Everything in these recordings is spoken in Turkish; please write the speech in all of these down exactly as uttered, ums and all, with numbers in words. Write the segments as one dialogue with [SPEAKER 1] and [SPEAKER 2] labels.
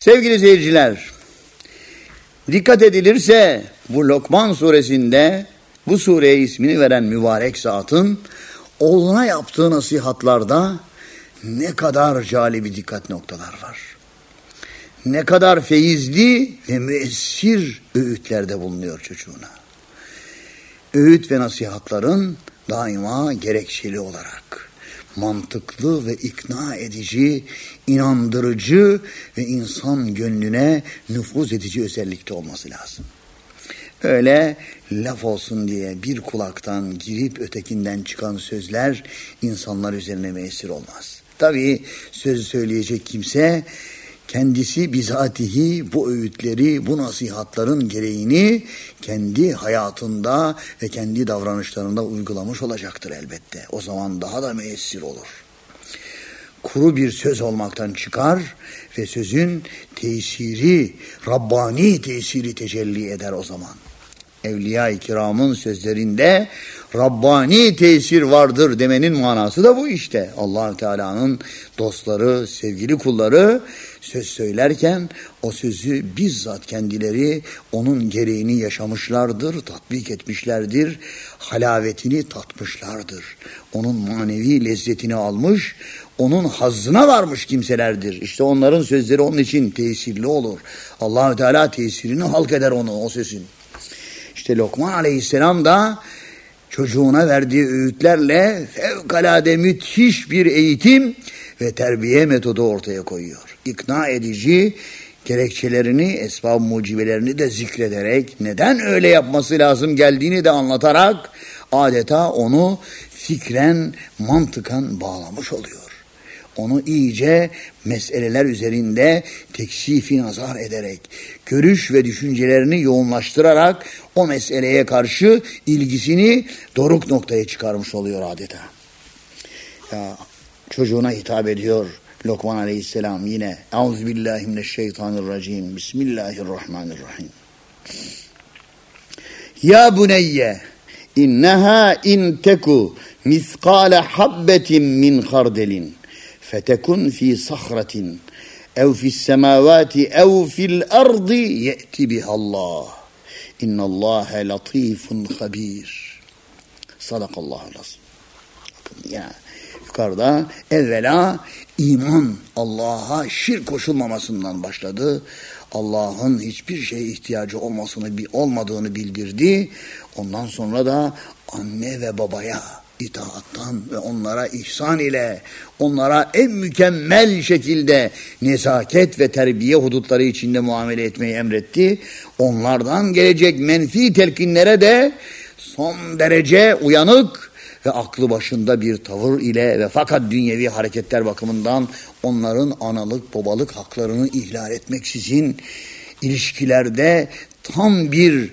[SPEAKER 1] Sevgili seyirciler, dikkat edilirse bu Lokman suresinde bu sureye ismini veren mübarek zatın oğluna yaptığı nasihatlarda ne kadar calibi dikkat noktalar var. Ne kadar feyizli ve müessir öğütlerde bulunuyor çocuğuna. Öğüt ve nasihatların daima gerekçeli olarak mantıklı ve ikna edici, inandırıcı ve insan gönlüne nüfuz edici özellikte olması lazım. Öyle laf olsun diye bir kulaktan girip ötekinden çıkan sözler insanlar üzerine müessir olmaz. Tabii sözü söyleyecek kimse kendisi bizatihi bu öğütleri, bu nasihatların gereğini kendi hayatında ve kendi davranışlarında uygulamış olacaktır elbette. O zaman daha da müessir olur. Kuru bir söz olmaktan çıkar ve sözün tesiri, Rabbani tesiri tecelli eder o zaman. Evliya-i kiramın sözlerinde Rabbani tesir vardır demenin manası da bu işte. Allah-u Teala'nın dostları, sevgili kulları söz söylerken o sözü bizzat kendileri onun gereğini yaşamışlardır, tatbik etmişlerdir, halavetini tatmışlardır. Onun manevi lezzetini almış, onun hazzına varmış kimselerdir. İşte onların sözleri onun için tesirli olur. Allah-u Teala tesirini halk eder onu, o sözün. İşte Lokman Aleyhisselam da çocuğuna verdiği öğütlerle fevkalade müthiş bir eğitim ve terbiye metodu ortaya koyuyor. İkna edici gerekçelerini, esbab-ı mucibelerini de zikrederek, neden öyle yapması lazım geldiğini de anlatarak adeta onu fikren, mantıkan bağlamış oluyor. Onu iyice meseleler üzerinde teksifi nazar ederek, görüş ve düşüncelerini yoğunlaştırarak o meseleye karşı ilgisini doruk noktaya çıkarmış oluyor adeta. Ya, çocuğuna hitap ediyor Lokman Aleyhisselam yine. Euzubillahimineşşeytanirracim. Bismillahirrahmanirrahim. Ya buneyye inneha in teku miskale habbetin min kardelin fetekun fi sahratin ev fis semavati ev fil ardı ye'ti bihallah. İnnallâhe latifun habir. Sadakallahu lazım. Ya yukarıda evvela iman, Allah'a şirk koşulmamasından başladı. Allah'ın hiçbir şeye ihtiyacı olmasını olmadığını bildirdi. Ondan sonra da anne ve babaya itaattan ve onlara ihsan ile onlara en mükemmel şekilde nezaket ve terbiye hudutları içinde muamele etmeyi emretti. Onlardan gelecek menfi telkinlere de son derece uyanık ve aklı başında bir tavır ile ve fakat dünyevi hareketler bakımından onların analık babalık haklarını ihlal etmeksizin ilişkilerde tam bir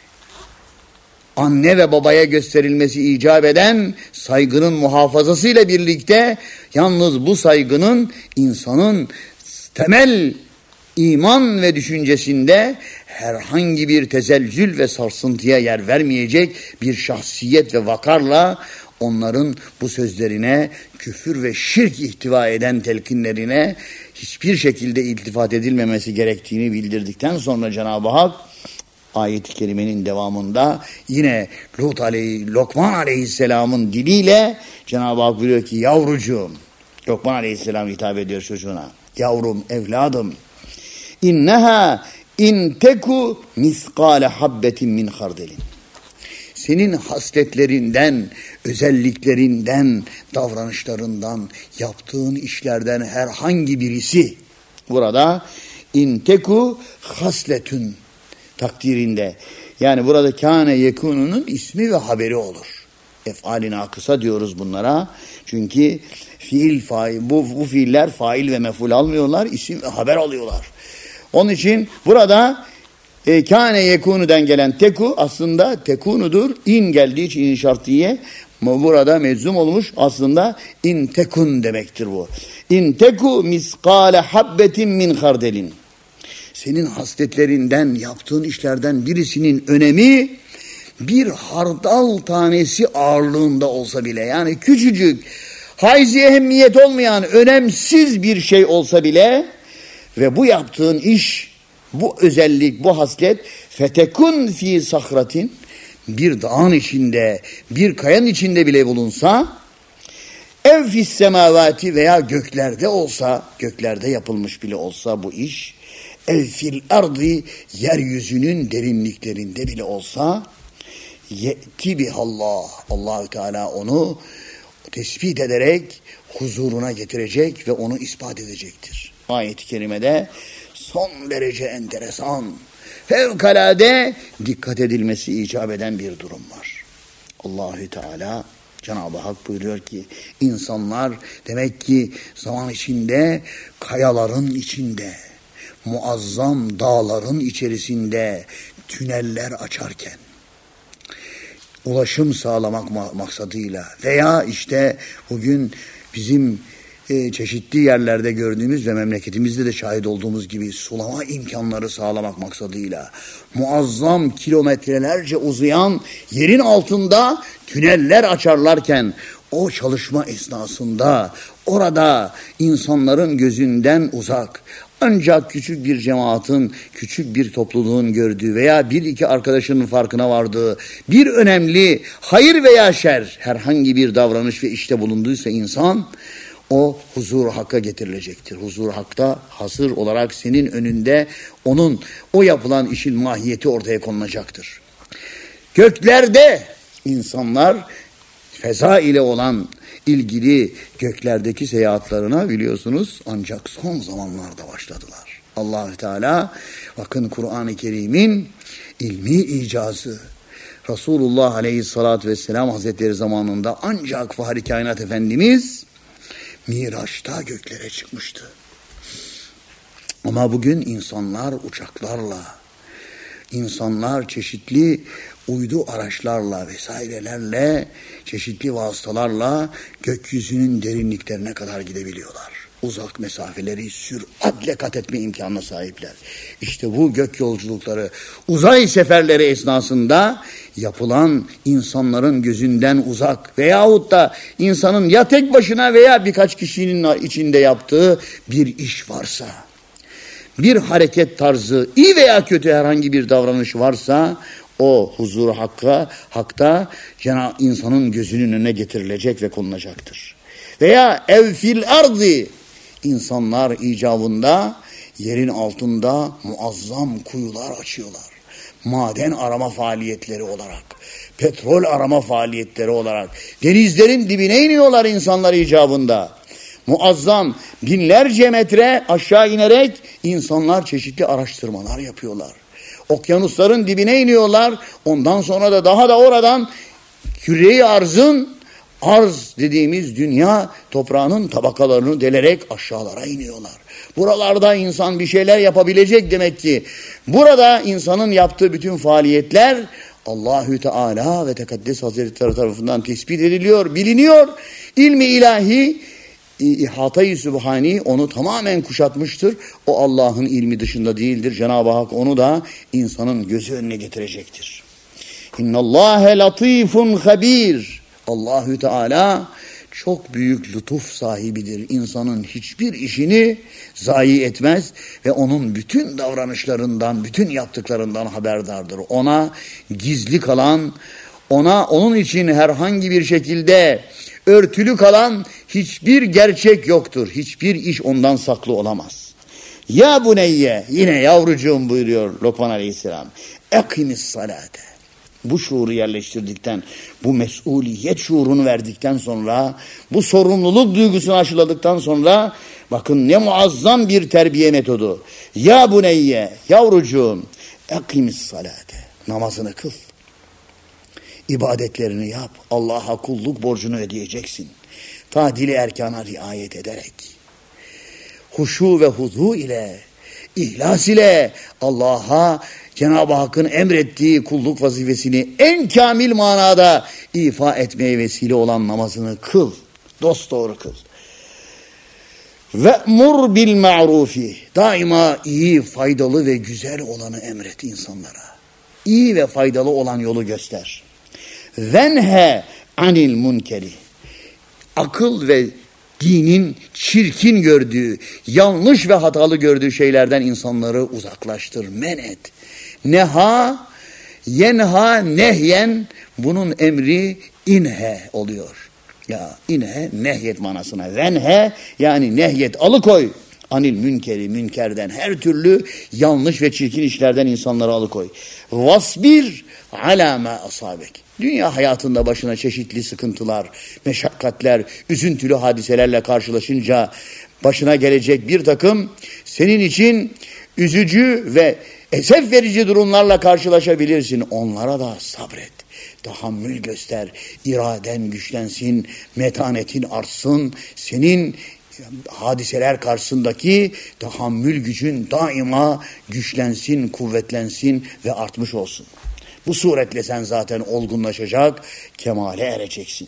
[SPEAKER 1] anne ve babaya gösterilmesi icap eden saygının muhafazasıyla birlikte yalnız bu saygının insanın temel iman ve düşüncesinde herhangi bir tezelzül ve sarsıntıya yer vermeyecek bir şahsiyet ve vakarla onların bu sözlerine, küfür ve şirk ihtiva eden telkinlerine hiçbir şekilde iltifat edilmemesi gerektiğini bildirdikten sonra Cenab-ı Hak ayet-i kerimenin devamında yine Lut aleyh, Lokman Aleyhisselam'ın diliyle Cenab-ı Hak buyuruyor ki yavrucuğum, Lokman Aleyhisselam hitap ediyor çocuğuna. Yavrum, evladım. İnneha in teku miskale habbetin min kardelin. Senin hasletlerinden, özelliklerinden, davranışlarından, yaptığın işlerden herhangi birisi burada in teku hasletün takdirinde. Yani burada kâne yekununun ismi ve haberi olur. Ef'al-i nakısa diyoruz bunlara. Çünkü fiil, fail, bu, bu fiiller fail ve mef'ul almıyorlar, isim ve haber alıyorlar. Onun için burada e, kâne yekunu'dan gelen teku aslında tekunudur. İn geldiği için in şartiye burada meczum olmuş. Aslında in tekun demektir bu. İn teku miskale habbetin min kardelin. Senin hasletlerinden, yaptığın işlerden birisinin önemi bir hardal tanesi ağırlığında olsa bile, yani küçücük, haiz-i ehemmiyet olmayan, önemsiz bir şey olsa bile Ve bu yaptığın iş, bu özellik, bu haslet fetekun fi sahratin, bir dağın içinde, bir kayanın içinde bile bulunsa, ev fis semavati, veya göklerde olsa, göklerde yapılmış bile olsa bu iş, ev fil ardi, yeryüzünün derinliklerinde bile olsa, ye'ti bihallah, Allahü Teala onu tespit ederek huzuruna getirecek ve onu ispat edecektir. Ayet-i kerimede son derece enteresan, fevkalade dikkat edilmesi icap eden bir durum var. Allahü Teala, Cenab-ı Hak buyuruyor ki, insanlar demek ki zaman içinde, kayaların içinde, muazzam dağların içerisinde tüneller açarken, ulaşım sağlamak maksadıyla veya işte bugün bizim e, çeşitli yerlerde gördüğümüz ve memleketimizde de şahit olduğumuz gibi sulama imkanları sağlamak maksadıyla muazzam kilometrelerce uzayan yerin altında tüneller açarlarken, o çalışma esnasında orada insanların gözünden uzak, ancak küçük bir cemaatin, küçük bir topluluğun gördüğü veya bir iki arkadaşının farkına vardığı bir önemli hayır veya şer, herhangi bir davranış ve işte bulunduysa insan, o huzur hakka getirilecektir. Huzur hakta hazır olarak senin önünde onun o yapılan işin mahiyeti ortaya konulacaktır. Göklerde insanlar feza ile olan ilgili göklerdeki seyahatlarına biliyorsunuz ancak son zamanlarda başladılar. Allah-u Teala, bakın Kur'an-ı Kerim'in ilmi icazı, Resulullah Aleyhisselatü Vesselam Hazretleri zamanında ancak Fahri Kainat Efendimiz Miraç'ta göklere çıkmıştı. Ama bugün insanlar uçaklarla, insanlar çeşitli uydu araçlarla vesairelerle, çeşitli vasıtalarla gökyüzünün derinliklerine kadar gidebiliyorlar. Uzak mesafeleri süratle kat etme imkanına sahipler. İşte bu gök yolculukları, uzay seferleri esnasında yapılan insanların gözünden uzak veyahut da insanın ya tek başına veya birkaç kişinin içinde yaptığı bir iş varsa, bir hareket tarzı, iyi veya kötü herhangi bir davranış varsa, o huzur hakka, hakta Cenab-ı insanın gözünün önüne getirilecek ve konulacaktır. Veya ev fil ardi, insanlar icabında yerin altında muazzam kuyular açıyorlar. Maden arama faaliyetleri olarak, petrol arama faaliyetleri olarak, denizlerin dibine iniyorlar insanlar icabında. Muazzam binlerce metre aşağı inerek insanlar çeşitli araştırmalar yapıyorlar. Okyanusların dibine iniyorlar. Ondan sonra da daha da oradan küre-i arzın, arz dediğimiz dünya toprağının tabakalarını delerek aşağılara iniyorlar. Buralarda insan bir şeyler yapabilecek demek ki. Burada insanın yaptığı bütün faaliyetler Allahü Teala ve Tekaddes Hazretleri tarafından tespit ediliyor, biliniyor. İlmi ilahi, İhata-i Sübhani onu tamamen kuşatmıştır. O Allah'ın ilmi dışında değildir. Cenab-ı Hak onu da insanın gözü önüne getirecektir. İnnallâhe latifun habir. Allahü Teala çok büyük lütuf sahibidir. İnsanın hiçbir işini zayi etmez ve onun bütün davranışlarından, bütün yaptıklarından haberdardır. Ona gizli kalan, ona onun için herhangi bir şekilde örtülü kalan hiçbir gerçek yoktur. Hiçbir iş ondan saklı olamaz. Ya buneyye, yine yavrucuğum buyuruyor Lokman Aleyhisselam. Ekimis salate. Bu şuuru yerleştirdikten, bu mesuliyet şuurunu verdikten sonra, bu sorumluluk duygusunu aşıladıktan sonra, bakın ne muazzam bir terbiye metodu. Ya buneyye, yavrucuğum, ekimis salate. Namazını kıl. İbadetlerini yap. Allah'a kulluk borcunu ödeyeceksin. Tadili erkana riayet ederek. Huşu ve huzu ile, ihlas ile Allah'a Cenab-ı Hakk'ın emrettiği kulluk vazifesini en kamil manada ifa etmeye vesile olan namazını kıl. Dosdoğru kıl. Ve'mur bil ma'rufi. Daima iyi, faydalı ve güzel olanı emret insanlara. İyi ve faydalı olan yolu göster. Venhe anil munkeri. Akıl ve dinin çirkin gördüğü, yanlış ve hatalı gördüğü şeylerden insanları uzaklaştır, men et. Neha, yenha, nehyen, bunun emri inhe oluyor. Ya inhe, nehyet manasına. Venhe, yani nehyet, alıkoy. Anil münkeri, münkerden, her türlü yanlış ve çirkin işlerden insanları alıkoy. Vasbir ala ma asabek. Dünya hayatında başına çeşitli sıkıntılar, meşakkatler, üzüntülü hadiselerle karşılaşınca başına gelecek bir takım senin için üzücü ve esef verici durumlarla karşılaşabilirsin. Onlara da sabret. Tahammül göster. İraden güçlensin, metanetin artsın. Senin hadiseler karşısındaki tahammül gücün daima güçlensin, kuvvetlensin ve artmış olsun. Bu suretle sen zaten olgunlaşacak, kemale ereceksin.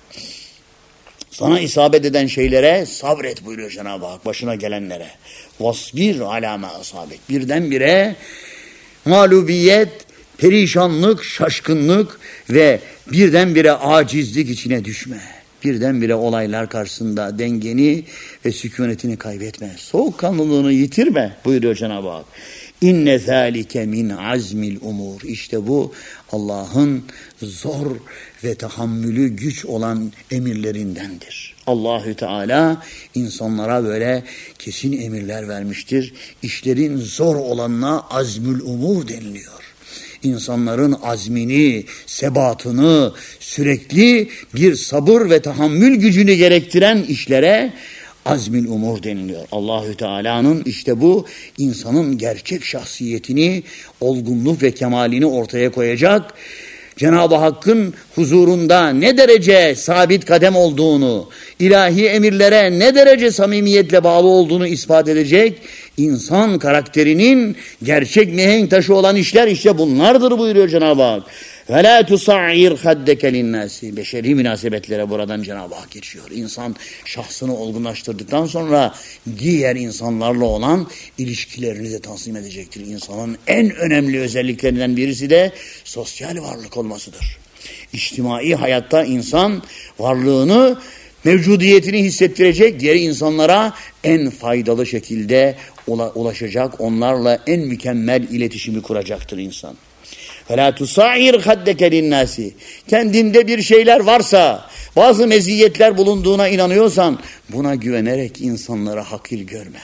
[SPEAKER 1] Sana isabet eden şeylere sabret buyuruyor Cenab-ı Hak, başına gelenlere. Vasbir alâ mâ asâbek. Birdenbire mağlubiyet, perişanlık, şaşkınlık ve birdenbire acizlik içine düşme. Birdenbire olaylar karşısında dengeni ve sükunetini kaybetme. Soğukkanlılığını yitirme buyuruyor Cenab-ı Hak. İnne zâlike min azmil umur. İşte bu Allah'ın zor ve tahammülü güç olan emirlerindendir. Allahü Teala insanlara böyle kesin emirler vermiştir. İşlerin zor olanına azmül umur deniliyor. İnsanların azmini, sebatını, sürekli bir sabır ve tahammül gücünü gerektiren işlere azmil umur deniliyor. Allahü Teala'nın işte bu insanın gerçek şahsiyetini, olgunluk ve kemalini ortaya koyacak. Cenab-ı Hakk'ın huzurunda ne derece sabit kadem olduğunu, ilahi emirlere ne derece samimiyetle bağlı olduğunu ispat edecek insan karakterinin gerçek mihenk taşı olan işler işte bunlardır buyuruyor Cenab-ı Hak. وَلَا تُصَعِّرْ خَدَّكَ لِلنَّاسِ. Beşeri münasebetlere buradan Cenab-ı Hak geçiyor. İnsan şahsını olgunlaştırdıktan sonra diğer insanlarla olan ilişkilerini de tanzim edecektir. İnsanın en önemli özelliklerinden birisi de sosyal varlık olmasıdır. İçtimai hayatta insan varlığını, mevcudiyetini hissettirecek, diğer insanlara en faydalı şekilde ulaşacak, onlarla en mükemmel iletişimi kuracaktır insan. فَلَا تُصَعِّرْ خَدَّكَ لِلنَّاسِ. Kendinde bir şeyler varsa, bazı meziyetler bulunduğuna inanıyorsan, buna güvenerek insanlara hakir görme.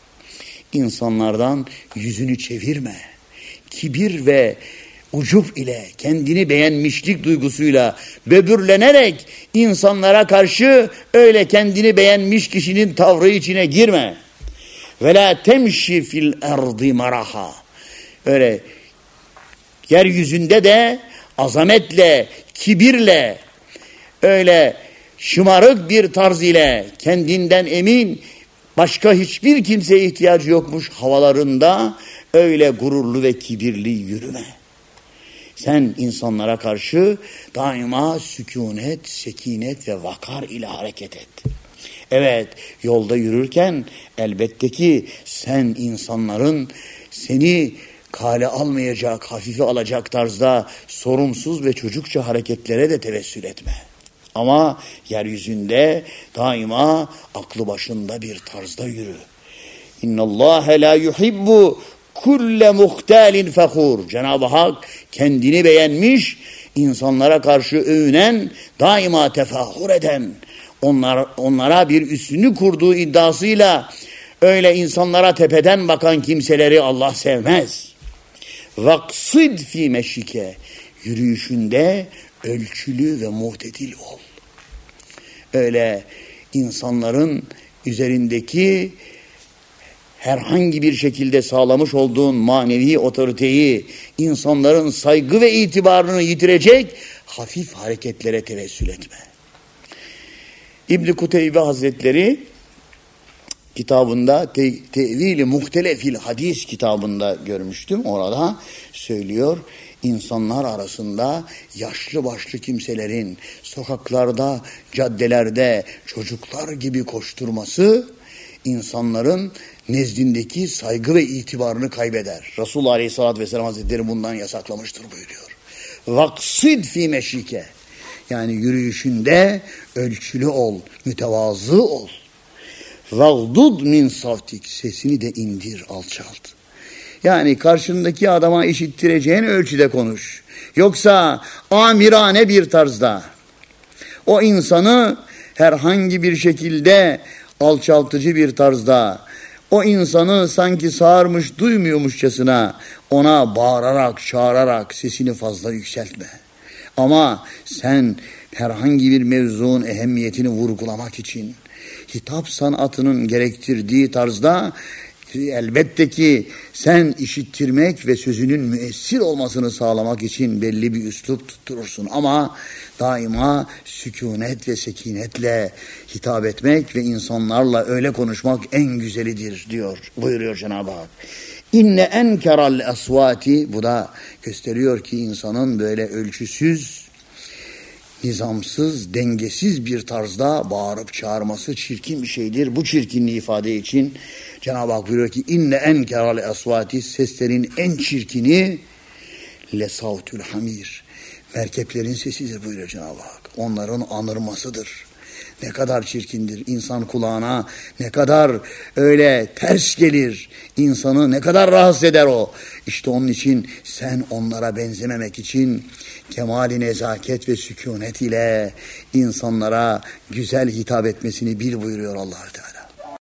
[SPEAKER 1] İnsanlardan yüzünü çevirme. Kibir ve ucup ile, kendini beğenmişlik duygusuyla böbürlenerek insanlara karşı öyle kendini beğenmiş kişinin tavrı içine girme. وَلَا تَمْشِ فِي الْاَرْضِ مَرَحًا. Öyle yeryüzünde de azametle, kibirle, öyle şımarık bir tarz ile kendinden emin, başka hiçbir kimseye ihtiyacı yokmuş havalarında öyle gururlu ve kibirli yürüme. Sen insanlara karşı daima sükunet, sekinet ve vakar ile hareket et. Evet, yolda yürürken elbette ki sen insanların seni kale almayacak, hafife alacak tarzda sorumsuz ve çocukça hareketlere de tevessül etme. Ama yeryüzünde daima aklı başında bir tarzda yürü. İnnallâhe lâ yuhibbu kulle muhtalin fehur. Cenab-ı Hak kendini beğenmiş, insanlara karşı övünen, daima tefahur eden, onlar, onlara bir üstünlük kurduğu iddiasıyla öyle insanlara tepeden bakan kimseleri Allah sevmez. Vaksid fi meşike. Yürüyüşünde ölçülü ve muhtedil ol. Öyle insanların üzerindeki herhangi bir şekilde sağlamış olduğun manevi otoriteyi, insanların saygı ve itibarını yitirecek hafif hareketlere tevessül etme. İbn-i Kuteybe Hazretleri kitabında te- Tevil-i Muhtelefil Hadis kitabında görmüştüm. Orada söylüyor, insanlar arasında yaşlı başlı kimselerin sokaklarda, caddelerde çocuklar gibi koşturması insanların nezdindeki saygı ve itibarını kaybeder. Resulullah Aleyhisselatü Vesselam Hazretleri bundan yasaklamıştır buyuruyor. Vaksid fi meşike. Yani yürüyüşünde ölçülü ol, mütevazı ol. Vagdud min savtik, sesini de indir, alçalt. Yani karşındaki adama işittireceğin ölçüde konuş. Yoksa amirane bir tarzda o insanı herhangi bir şekilde alçaltıcı bir tarzda, o insanı sanki sağırmış duymuyormuşçasına ona bağırarak, çağırarak sesini fazla yükseltme. Ama sen herhangi bir mevzuun ehemmiyetini vurgulamak için hitap sanatının gerektirdiği tarzda elbette ki sen işittirmek ve sözünün müessir olmasını sağlamak için belli bir üslup tutturursun. Ama daima sükunet ve sekinetle hitap etmek ve insanlarla öyle konuşmak en güzelidir diyor, buyuruyor Cenab-ı Hak. İnne enkeral asvati, bu da gösteriyor ki insanın böyle ölçüsüz, nizamsız, dengesiz bir tarzda bağırıp çağırması çirkin bir şeydir. Bu çirkinliği ifade için Cenab-ı Hak buyuruyor ki inne enkeral asvati, seslerin en çirkini lesavtül hamir, merkeplerin sesidir buyuruyor Cenab-ı Hak. Onların anırmasıdır. Ne kadar çirkindir. İnsan kulağına ne kadar öyle ters gelir. İnsanı ne kadar rahatsız eder o. İşte onun için sen onlara benzememek için kemali nezaket ve sükunet ile insanlara güzel hitap etmesini bil buyuruyor Allah Teala.